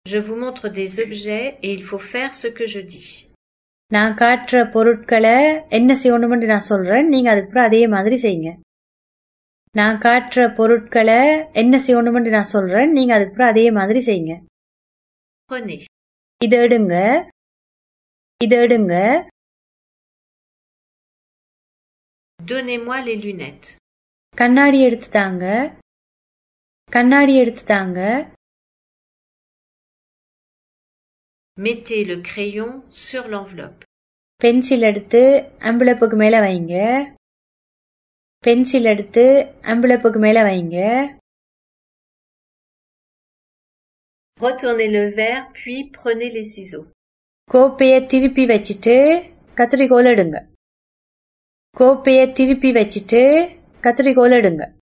Je vous montre des objets et il faut faire ce que je dis. நான் காட்டுற பொருட்களை என்ன செய்யணும்னு நான் சொல்றேன், நீங்க அதுக்கு அதே மாதிரி செய்யுங்க. நான் காட்டுற பொருட்களை என்ன செய்யணும்னு நான் சொல்றேன், நீங்க அதுக்கு அதே மாதிரி செய்யுங்க. Prenez. இத எடுங்க, இத எடுங்க. Donnez-moi les lunettes. கண்ணாடி எடுத்து தாங்க, கண்ணாடி எடுத்து தாங்க. Mettez le crayon sur l'enveloppe. Pencil எடுத்து envelope-க்கு மேல வைங்க, பென்சில் எடுத்து envelope-க்கு மேல வைங்க. Retournez le verre puis prenez les ciseaux. கோப்பைய திருப்பி வச்சிட்டு கத்திரிக்கோல் எடுங்க. கோப்பைய திருப்பி வச்சிட்டு கத்திரிக்கோல் எடுங்க.